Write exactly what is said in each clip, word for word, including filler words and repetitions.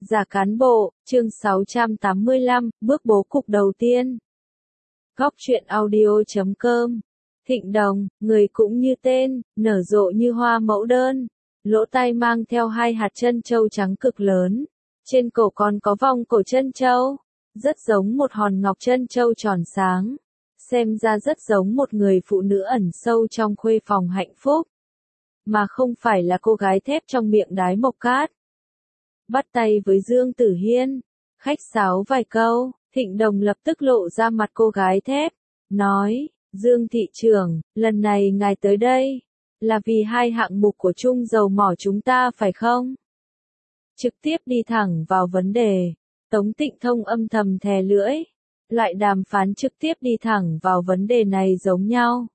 Giả cán bộ, chương sáu trăm tám mươi lăm, bước bố cục đầu tiên. Góc truyện audio chấm com. Thịnh Đồng, người cũng như tên, nở rộ như hoa mẫu đơn. Lỗ tai mang theo hai hạt trân châu trắng cực lớn. Trên cổ còn có vòng cổ trân châu. Rất giống một hòn ngọc trân châu tròn sáng. Xem ra rất giống một người phụ nữ ẩn sâu trong khuê phòng hạnh phúc. Mà không phải là cô gái thép trong miệng đái mộc cát. Bắt tay với Dương Tử Hiên, khách sáo vài câu, Thịnh Đồng lập tức lộ ra mặt cô gái thép, nói, Dương thị trưởng, lần này ngài tới đây, là vì hai hạng mục của chung dầu mỏ chúng ta phải không? Trực tiếp đi thẳng vào vấn đề, Tống Tịnh Thông âm thầm thè lưỡi, loại đàm phán trực tiếp đi thẳng vào vấn đề này giống nhau.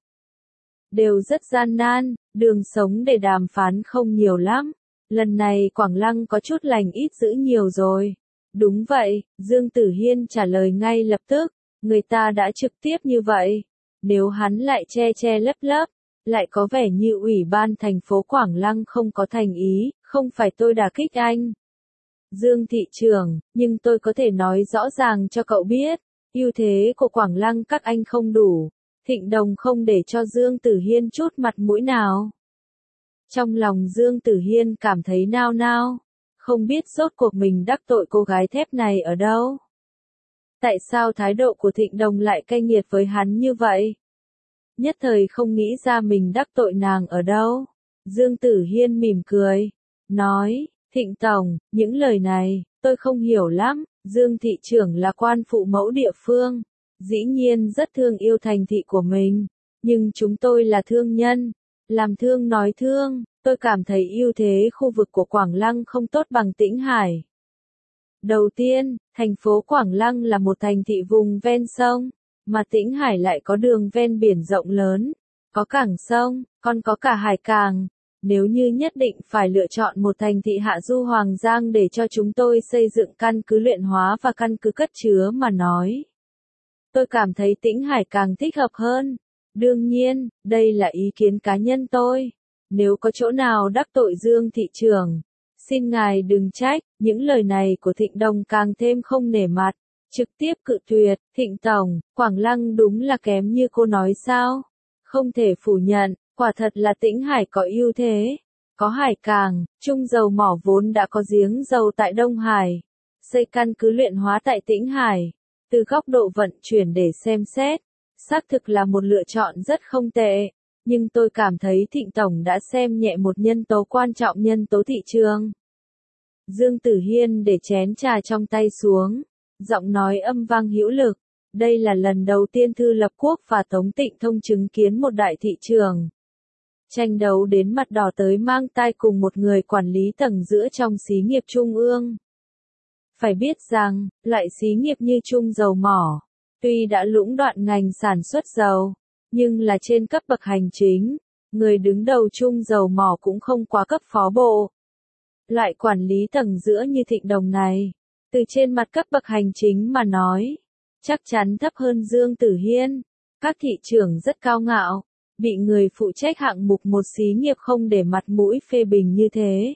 Đều rất gian nan, đường sống để đàm phán không nhiều lắm. Lần này Quảng Lăng có chút lành ít dữ nhiều rồi. Đúng vậy, Dương Tử Hiên trả lời ngay lập tức, người ta đã trực tiếp như vậy. Nếu hắn lại che che lấp lấp, lại có vẻ như ủy ban thành phố Quảng Lăng không có thành ý, không phải tôi đả kích anh. Dương thị trưởng, nhưng tôi có thể nói rõ ràng cho cậu biết, ưu thế của Quảng Lăng các anh không đủ. Thịnh Đồng không để cho Dương Tử Hiên chút mặt mũi nào. Trong lòng Dương Tử Hiên cảm thấy nao nao, không biết rốt cuộc mình đắc tội cô gái thép này ở đâu. Tại sao thái độ của Thịnh Đồng lại cay nghiệt với hắn như vậy? Nhất thời không nghĩ ra mình đắc tội nàng ở đâu. Dương Tử Hiên mỉm cười, nói, Thịnh Tổng, những lời này, tôi không hiểu lắm, Dương thị trưởng là quan phụ mẫu địa phương, dĩ nhiên rất thương yêu thành thị của mình, nhưng chúng tôi là thương nhân. Làm thương nói thương, tôi cảm thấy ưu thế khu vực của Quảng Lăng không tốt bằng Tĩnh Hải. Đầu tiên, thành phố Quảng Lăng là một thành thị vùng ven sông, mà Tĩnh Hải lại có đường ven biển rộng lớn, có cảng sông, còn có cả hải cảng. Nếu như nhất định phải lựa chọn một thành thị hạ du Hoàng Giang để cho chúng tôi xây dựng căn cứ luyện hóa và căn cứ cất chứa mà nói, tôi cảm thấy Tĩnh Hải càng thích hợp hơn. Đương nhiên, đây là ý kiến cá nhân tôi. Nếu có chỗ nào đắc tội Dương thị trưởng, xin ngài đừng trách, những lời này của Thịnh Đồng càng thêm không nể mặt. Trực tiếp cự tuyệt, Thịnh Tổng, Quảng Lăng đúng là kém như cô nói sao? Không thể phủ nhận, quả thật là Tĩnh Hải có ưu thế. Có hải cảng, chung dầu mỏ vốn đã có giếng dầu tại Đông Hải. Xây căn cứ luyện hóa tại Tĩnh Hải. Từ góc độ vận chuyển để xem xét. Xác thực là một lựa chọn rất không tệ, nhưng tôi cảm thấy Thịnh Tổng đã xem nhẹ một nhân tố quan trọng, nhân tố thị trường. Dương Tử Hiên để chén trà trong tay xuống, giọng nói âm vang hữu lực, đây là lần đầu tiên Thư Lập Quốc và Tống Tịnh Thông chứng kiến một đại thị trường tranh đấu đến mặt đỏ tới mang tai cùng một người quản lý tầng giữa trong xí nghiệp trung ương. Phải biết rằng, loại xí nghiệp như chung dầu mỏ, tuy đã lũng đoạn ngành sản xuất dầu, nhưng là trên cấp bậc hành chính, người đứng đầu chung dầu mỏ cũng không quá cấp phó bộ. Loại quản lý tầng giữa như Thịnh Đồng này, từ trên mặt cấp bậc hành chính mà nói, chắc chắn thấp hơn Dương Tử Hiên. Các thị trưởng rất cao ngạo, bị người phụ trách hạng mục một xí nghiệp không để mặt mũi phê bình như thế.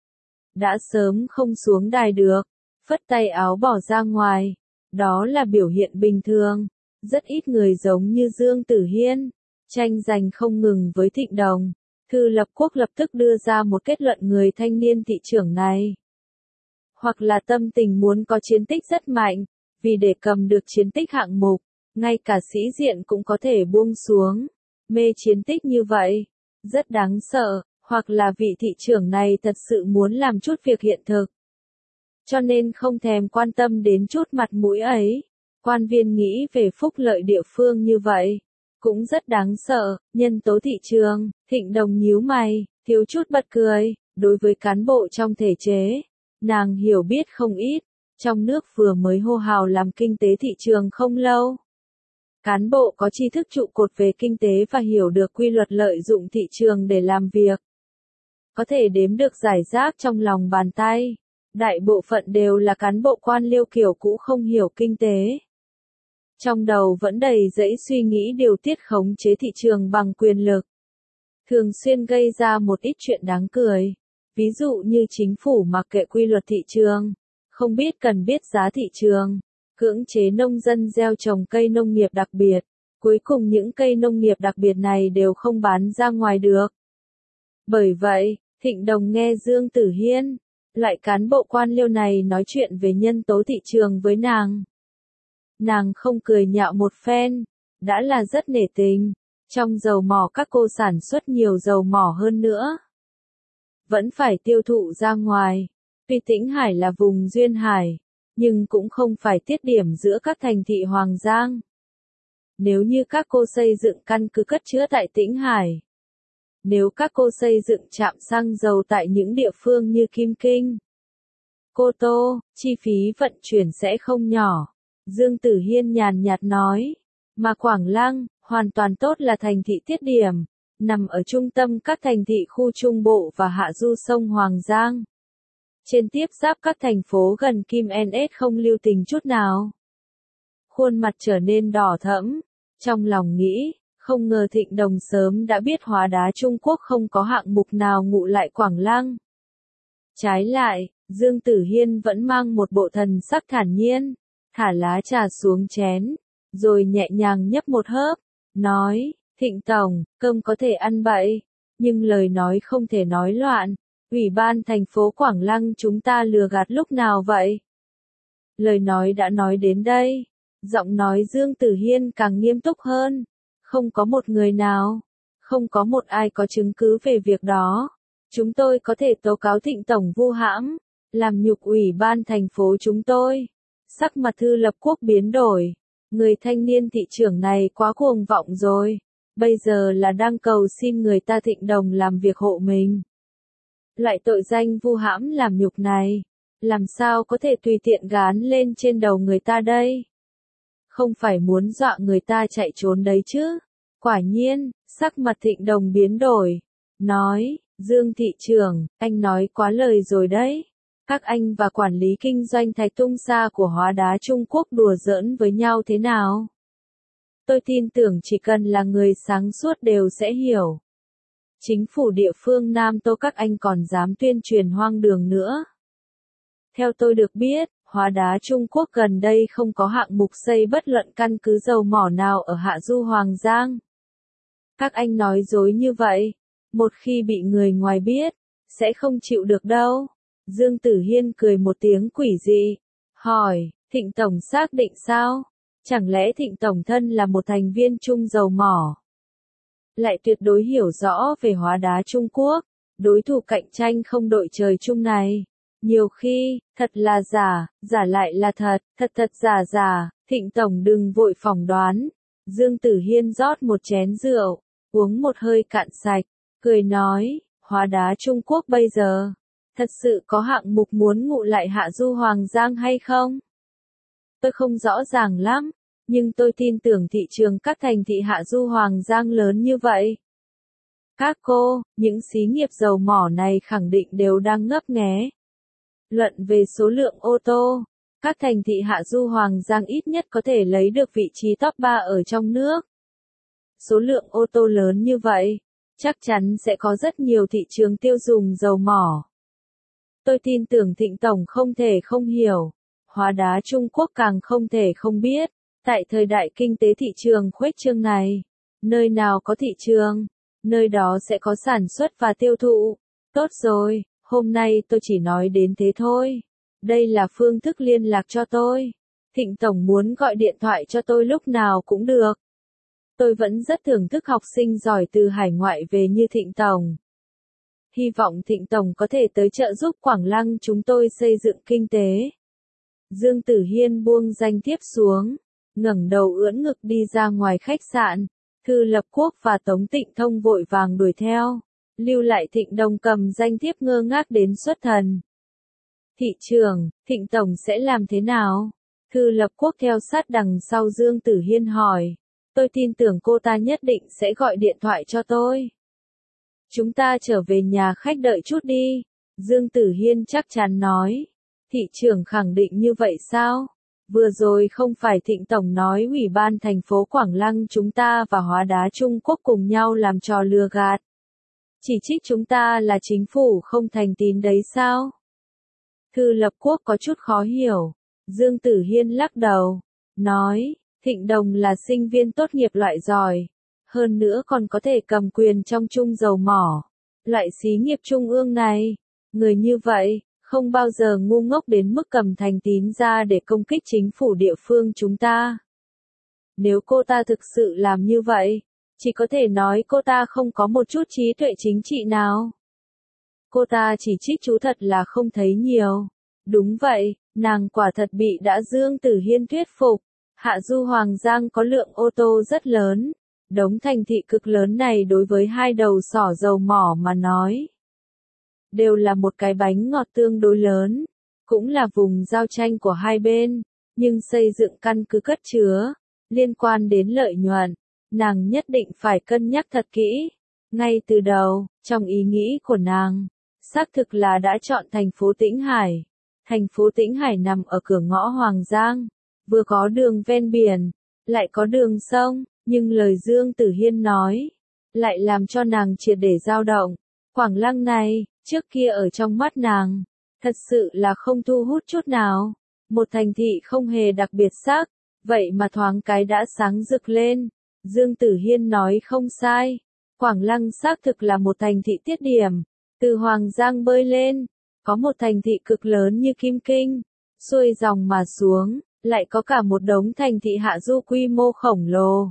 Đã sớm không xuống đài được, phất tay áo bỏ ra ngoài. Đó là biểu hiện bình thường, rất ít người giống như Dương Tử Hiên, tranh giành không ngừng với Thịnh Đồng. Thư Lập Quốc lập tức đưa ra một kết luận, người thanh niên thị trưởng này, hoặc là tâm tình muốn có chiến tích rất mạnh, vì để cầm được chiến tích hạng mục, ngay cả sĩ diện cũng có thể buông xuống, mê chiến tích như vậy, rất đáng sợ, hoặc là vị thị trưởng này thật sự muốn làm chút việc hiện thực. Cho nên không thèm quan tâm đến chút mặt mũi ấy. Quan viên nghĩ về phúc lợi địa phương như vậy, cũng rất đáng sợ. Nhân tố thị trường, Thịnh Đồng nhíu mày, thiếu chút bật cười. Đối với cán bộ trong thể chế, nàng hiểu biết không ít. Trong nước vừa mới hô hào làm kinh tế thị trường không lâu. Cán bộ có tri thức trụ cột về kinh tế và hiểu được quy luật lợi dụng thị trường để làm việc, có thể đếm được rải rác trong lòng bàn tay. Đại bộ phận đều là cán bộ quan liêu kiểu cũ không hiểu kinh tế. Trong đầu vẫn đầy rẫy suy nghĩ điều tiết khống chế thị trường bằng quyền lực. Thường xuyên gây ra một ít chuyện đáng cười. Ví dụ như chính phủ mặc kệ quy luật thị trường, không biết cần biết giá thị trường, cưỡng chế nông dân gieo trồng cây nông nghiệp đặc biệt. Cuối cùng những cây nông nghiệp đặc biệt này đều không bán ra ngoài được. Bởi vậy, Thịnh Đồng nghe Dương Tử Hiên, loại cán bộ quan liêu này nói chuyện về nhân tố thị trường với nàng. Nàng không cười nhạo một phen, đã là rất nể tình. Trong dầu mỏ các cô sản xuất nhiều dầu mỏ hơn nữa. Vẫn phải tiêu thụ ra ngoài. Tuy Tĩnh Hải là vùng duyên hải, nhưng cũng không phải tiết điểm giữa các thành thị Hoàng Giang. Nếu như các cô xây dựng căn cứ cất chứa tại Tĩnh Hải, nếu các cô xây dựng trạm xăng dầu tại những địa phương như Kim Kinh, Cô Tô, chi phí vận chuyển sẽ không nhỏ. Dương Tử Hiên nhàn nhạt nói, mà Quảng Lăng, hoàn toàn tốt là thành thị tiết điểm, nằm ở trung tâm các thành thị khu Trung Bộ và hạ du sông Hoàng Giang. Trên tiếp giáp các thành phố gần Kim en ét không lưu tình chút nào. Khuôn mặt trở nên đỏ thẫm, trong lòng nghĩ, không ngờ Thịnh Đồng sớm đã biết Hóa Đá Trung Quốc không có hạng mục nào ngụ lại Quảng Lăng. Trái lại, Dương Tử Hiên vẫn mang một bộ thần sắc thản nhiên, thả lá trà xuống chén, rồi nhẹ nhàng nhấp một hớp, nói, Thịnh Tổng, cơm có thể ăn bậy, nhưng lời nói không thể nói loạn. Ủy ban thành phố Quảng Lăng chúng ta lừa gạt lúc nào vậy? Lời nói đã nói đến đây, giọng nói Dương Tử Hiên càng nghiêm túc hơn. Không có một người nào, không có một ai có chứng cứ về việc đó. Chúng tôi có thể tố cáo Thịnh Tổng vu hãm, làm nhục ủy ban thành phố chúng tôi. Sắc mặt Thư Lập Quốc biến đổi. Người thanh niên thị trưởng này quá cuồng vọng rồi. Bây giờ là đang cầu xin người ta Thịnh Đồng làm việc hộ mình. Loại tội danh vu hãm làm nhục này, làm sao có thể tùy tiện gán lên trên đầu người ta đây? Không phải muốn dọa người ta chạy trốn đấy chứ? Quả nhiên, sắc mặt Thịnh Đồng biến đổi. Nói, Dương thị trưởng, anh nói quá lời rồi đấy. Các anh và quản lý kinh doanh Thạch Tung Sa của Hóa Đá Trung Quốc đùa giỡn với nhau thế nào? Tôi tin tưởng chỉ cần là người sáng suốt đều sẽ hiểu. Chính phủ địa phương Nam Tô các anh còn dám tuyên truyền hoang đường nữa. Theo tôi được biết, Hóa Đá Trung Quốc gần đây không có hạng mục xây bất luận căn cứ dầu mỏ nào ở hạ du Hoàng Giang. Các anh nói dối như vậy, một khi bị người ngoài biết, sẽ không chịu được đâu. Dương Tử Hiên cười một tiếng quỷ dị, hỏi, Thịnh Tổng xác định sao? Chẳng lẽ Thịnh Tổng thân là một thành viên chung dầu mỏ? Lại tuyệt đối hiểu rõ về Hóa Đá Trung Quốc, đối thủ cạnh tranh không đội trời chung này. Nhiều khi, thật là giả, giả lại là thật, thật thật giả giả, Thịnh Tổng đừng vội phỏng đoán. Dương Tử Hiên rót một chén rượu, uống một hơi cạn sạch, cười nói, Hóa Đá Trung Quốc bây giờ, thật sự có hạng mục muốn ngụ lại hạ du Hoàng Giang hay không? Tôi không rõ ràng lắm, nhưng tôi tin tưởng thị trường các thành thị hạ du Hoàng Giang lớn như vậy. Các cô, những xí nghiệp dầu mỏ này khẳng định đều đang ngấp nghé. Luận về số lượng ô tô, các thành thị hạ du Hoàng Giang ít nhất có thể lấy được vị trí top ba ở trong nước. Số lượng ô tô lớn như vậy, chắc chắn sẽ có rất nhiều thị trường tiêu dùng dầu mỏ. Tôi tin tưởng Thịnh Tổng không thể không hiểu, Hóa Đá Trung Quốc càng không thể không biết, tại thời đại kinh tế thị trường khuếch trương này, nơi nào có thị trường, nơi đó sẽ có sản xuất và tiêu thụ. Tốt rồi, hôm nay tôi chỉ nói đến thế thôi. Đây là phương thức liên lạc cho tôi. Thịnh Tổng muốn gọi điện thoại cho tôi lúc nào cũng được. Tôi vẫn rất thưởng thức học sinh giỏi từ hải ngoại về như Thịnh Tổng. Hy vọng Thịnh Tổng có thể tới trợ giúp Quảng Lăng chúng tôi xây dựng kinh tế. Dương Tử Hiên buông danh thiếp xuống, ngẩng đầu ưỡn ngực đi ra ngoài khách sạn. Thư Lập Quốc và Tống Tịnh Thông vội vàng đuổi theo, lưu lại Thịnh Đồng cầm danh thiếp ngơ ngác đến xuất thần. Thị trưởng, Thịnh Tổng sẽ làm thế nào? Thư Lập Quốc theo sát đằng sau Dương Tử Hiên hỏi. Tôi tin tưởng cô ta nhất định sẽ gọi điện thoại cho tôi. Chúng ta trở về nhà khách đợi chút đi. Dương Tử Hiên chắc chắn nói. Thị trưởng khẳng định như vậy sao? Vừa rồi không phải Thịnh Tổng nói Ủy ban thành phố Quảng Lăng chúng ta và Hóa Đá Trung Quốc cùng nhau làm trò lừa gạt. Chỉ trích chúng ta là chính phủ không thành tín đấy sao? Thư Lập Quốc có chút khó hiểu. Dương Tử Hiên lắc đầu, nói, Thịnh Đồng là sinh viên tốt nghiệp loại giỏi. Hơn nữa còn có thể cầm quyền trong trung dầu mỏ. Loại xí nghiệp trung ương này, người như vậy, không bao giờ ngu ngốc đến mức cầm thành tín ra để công kích chính phủ địa phương chúng ta. Nếu cô ta thực sự làm như vậy, chỉ có thể nói cô ta không có một chút trí tuệ chính trị nào. Cô ta chỉ trích chú thật là không thấy nhiều. Đúng vậy, nàng quả thật bị đã Dương Tử Hiên thuyết phục. Hạ Du Hoàng Giang có lượng ô tô rất lớn. Đống thành thị cực lớn này đối với hai đầu sỏ dầu mỏ mà nói, đều là một cái bánh ngọt tương đối lớn, cũng là vùng giao tranh của hai bên, nhưng xây dựng căn cứ cất chứa, liên quan đến lợi nhuận, nàng nhất định phải cân nhắc thật kỹ. Ngay từ đầu, trong ý nghĩ của nàng, xác thực là đã chọn thành phố Tĩnh Hải. Thành phố Tĩnh Hải nằm ở cửa ngõ Hoàng Giang, vừa có đường ven biển, lại có đường sông, nhưng lời Dương Tử Hiên nói, lại làm cho nàng triệt để dao động. Quảng Lăng này, trước kia ở trong mắt nàng, thật sự là không thu hút chút nào. Một thành thị không hề đặc biệt sắc, vậy mà thoáng cái đã sáng rực lên. Dương Tử Hiên nói không sai, Quảng Lăng xác thực là một thành thị tiết điểm, từ Hoàng Giang bơi lên, có một thành thị cực lớn như Kim Kinh, xuôi dòng mà xuống, lại có cả một đống thành thị hạ du quy mô khổng lồ.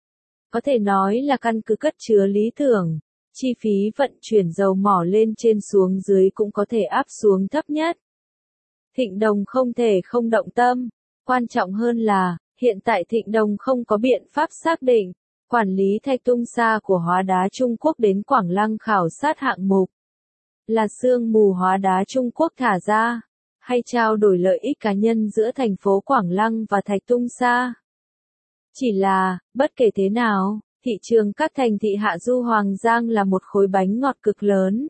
Có thể nói là căn cứ cất chứa lý tưởng, chi phí vận chuyển dầu mỏ lên trên xuống dưới cũng có thể áp xuống thấp nhất. Thịnh Đồng không thể không động tâm, quan trọng hơn là, hiện tại Thịnh Đồng không có biện pháp xác định, quản lý Thạch Tung Sa của hóa đá Trung Quốc đến Quảng Lăng khảo sát hạng mục. Là sương mù hóa đá Trung Quốc thả ra, hay trao đổi lợi ích cá nhân giữa thành phố Quảng Lăng và Thạch Tung Sa. Chỉ là, bất kể thế nào, thị trường các thành thị hạ du Hoàng Giang là một khối bánh ngọt cực lớn.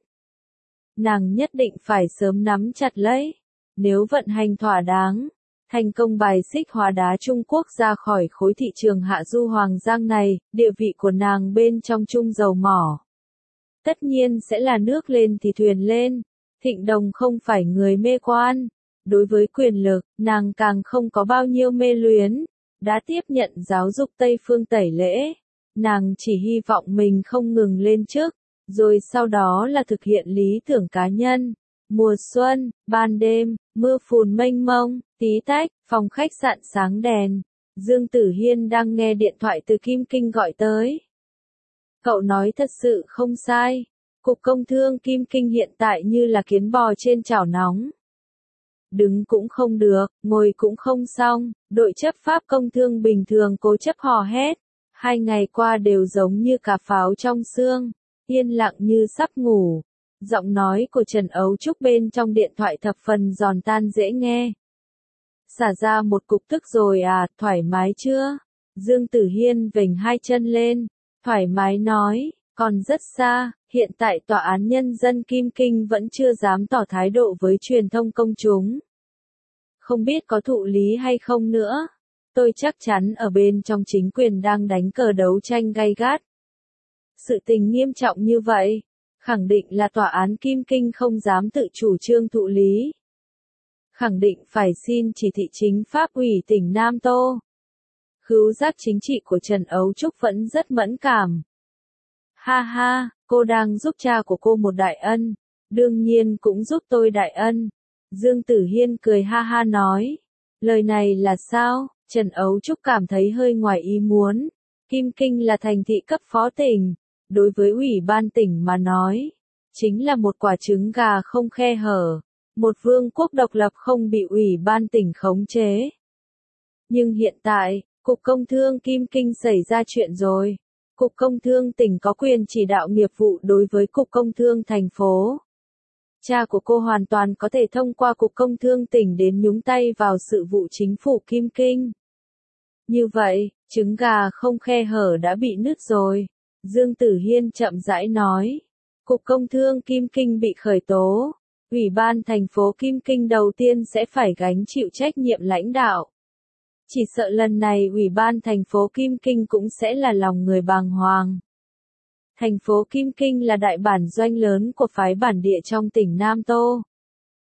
Nàng nhất định phải sớm nắm chặt lấy. Nếu vận hành thỏa đáng, thành công bài xích hóa đá Trung Quốc ra khỏi khối thị trường hạ du Hoàng Giang này, địa vị của nàng bên trong trung dầu mỏ tất nhiên sẽ là nước lên thì thuyền lên. Thịnh Đồng không phải người mê quan. Đối với quyền lực, nàng càng không có bao nhiêu mê luyến. Đã tiếp nhận giáo dục Tây phương tẩy lễ. Nàng chỉ hy vọng mình không ngừng lên chức, rồi sau đó là thực hiện lý tưởng cá nhân. Mùa xuân, ban đêm, mưa phùn mênh mông, tí tách, phòng khách sạn sáng đèn. Dương Tử Hiên đang nghe điện thoại từ Kim Kinh gọi tới. Cậu nói thật sự không sai. Cục Công Thương Kim Kinh hiện tại như là kiến bò trên chảo nóng. Đứng cũng không được, ngồi cũng không xong, đội chấp pháp công thương bình thường cố chấp hò hét. Hai ngày qua đều giống như cà pháo trong xương, yên lặng như sắp ngủ. Giọng nói của Trần Ấu Trúc bên trong điện thoại thập phần giòn tan dễ nghe. Xả ra một cục tức rồi à, thoải mái chưa? Dương Tử Hiên vểnh hai chân lên, thoải mái nói, còn rất xa, hiện tại Tòa án Nhân dân Kim Kinh vẫn chưa dám tỏ thái độ với truyền thông công chúng. Không biết có thụ lý hay không nữa. Tôi chắc chắn ở bên trong chính quyền đang đánh cờ đấu tranh gay gắt. Sự tình nghiêm trọng như vậy, khẳng định là Tòa án Kim Kinh không dám tự chủ trương thụ lý. Khẳng định phải xin chỉ thị chính pháp ủy tỉnh Nam Tô. Khứu giác chính trị của Trần Ấu Trúc vẫn rất mẫn cảm. Ha ha, cô đang giúp cha của cô một đại ân, đương nhiên cũng giúp tôi đại ân. Dương Tử Hiên cười ha ha nói. Lời này là sao? Trần Ấu Trúc cảm thấy hơi ngoài ý muốn. Kim Kinh là thành thị cấp phó tỉnh. Đối với ủy ban tỉnh mà nói, chính là một quả trứng gà không khe hở. Một vương quốc độc lập không bị ủy ban tỉnh khống chế. Nhưng hiện tại, Cục Công Thương Kim Kinh xảy ra chuyện rồi. Cục Công Thương tỉnh có quyền chỉ đạo nghiệp vụ đối với Cục Công Thương thành phố. Cha của cô hoàn toàn có thể thông qua Cục Công Thương tỉnh đến nhúng tay vào sự vụ chính phủ Kim Kinh. Như vậy, trứng gà không khe hở đã bị nứt rồi. Dương Tử Hiên chậm rãi nói. Cục Công Thương Kim Kinh bị khởi tố. Ủy ban thành phố Kim Kinh đầu tiên sẽ phải gánh chịu trách nhiệm lãnh đạo. Chỉ sợ lần này Ủy ban thành phố Kim Kinh cũng sẽ là lòng người bàng hoàng. Thành phố Kim Kinh là đại bản doanh lớn của phái bản địa trong tỉnh Nam Tô.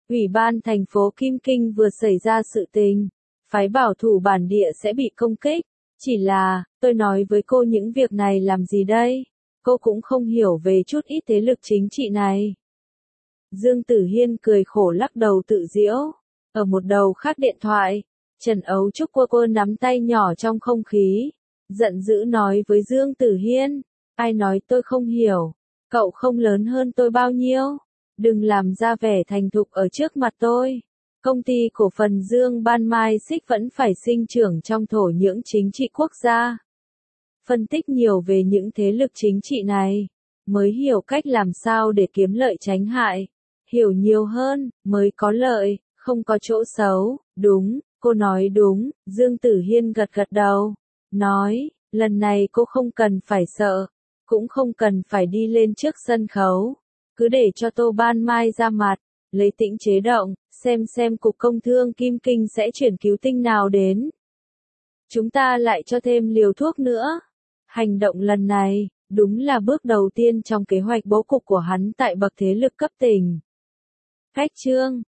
Ủy ban thành phố Kim Kinh vừa xảy ra sự tình, phái bảo thủ bản địa sẽ bị công kích. Chỉ là, tôi nói với cô những việc này làm gì đây? Cô cũng không hiểu về chút ít thế lực chính trị này. Dương Tử Hiên cười khổ lắc đầu tự giễu. Ở một đầu khác điện thoại, Trần Ấu Trúc cô cô nắm tay nhỏ trong không khí, giận dữ nói với Dương Tử Hiên, ai nói tôi không hiểu, cậu không lớn hơn tôi bao nhiêu, đừng làm ra vẻ thành thục ở trước mặt tôi. Công ty cổ phần Dương Ban Mai Xích vẫn phải sinh trưởng trong thổ nhưỡng chính trị quốc gia. Phân tích nhiều về những thế lực chính trị này, mới hiểu cách làm sao để kiếm lợi tránh hại. Hiểu nhiều hơn, mới có lợi, không có chỗ xấu. Đúng, cô nói đúng, Dương Tử Hiên gật gật đầu. Nói, lần này cô không cần phải sợ, cũng không cần phải đi lên trước sân khấu. Cứ để cho Tô Ban Mai ra mặt, lấy tĩnh chế động, xem xem Cục Công Thương Kim Kinh sẽ chuyển cứu tinh nào đến. Chúng ta lại cho thêm liều thuốc nữa. Hành động lần này, đúng là bước đầu tiên trong kế hoạch bố cục của hắn tại bậc thế lực cấp tỉnh. Khách trương